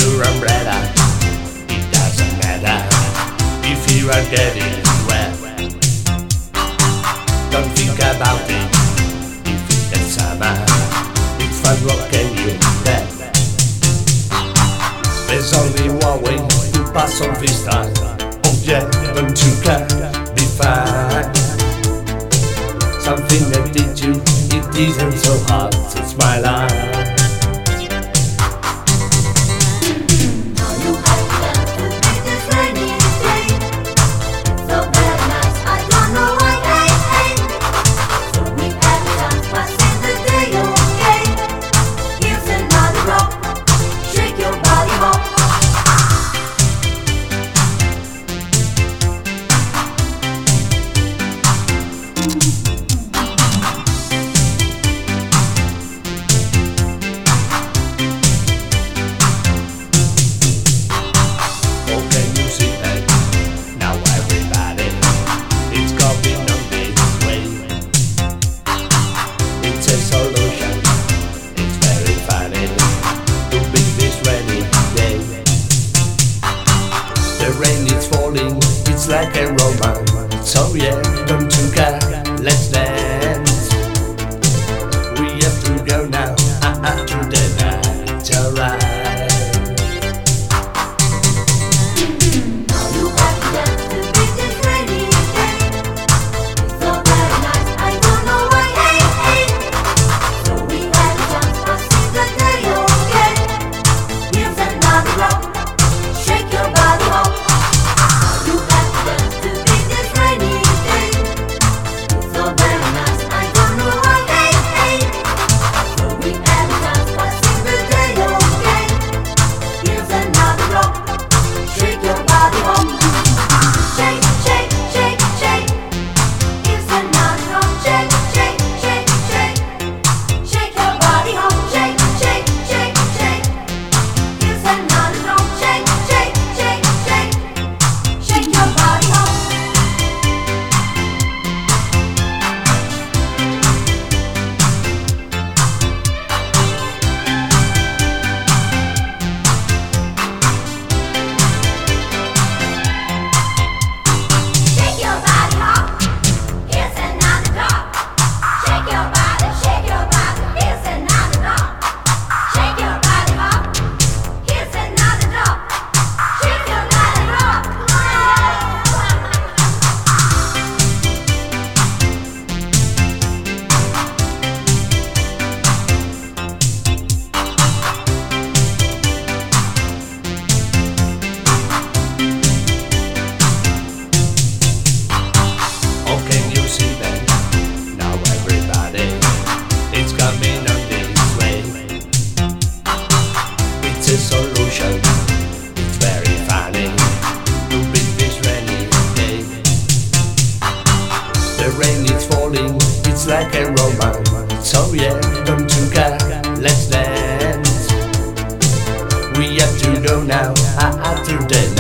your umbrella. It doesn't matter if you are getting wet. Don't think about it if it's summer. It's fun rocking you dead. There's only one way to pass on this time. Oh yeah, don't you care? Be fine. Something that did you, it isn't so hard. It's my life. It's like a romance, so yeah, don't you care, let's dance. We have to go now, to the night, alright. Solution, it's very funny to beat this rainy day. The rain is falling, it's like a romance, so yeah, don't you care, let's dance. We have to go now, after that.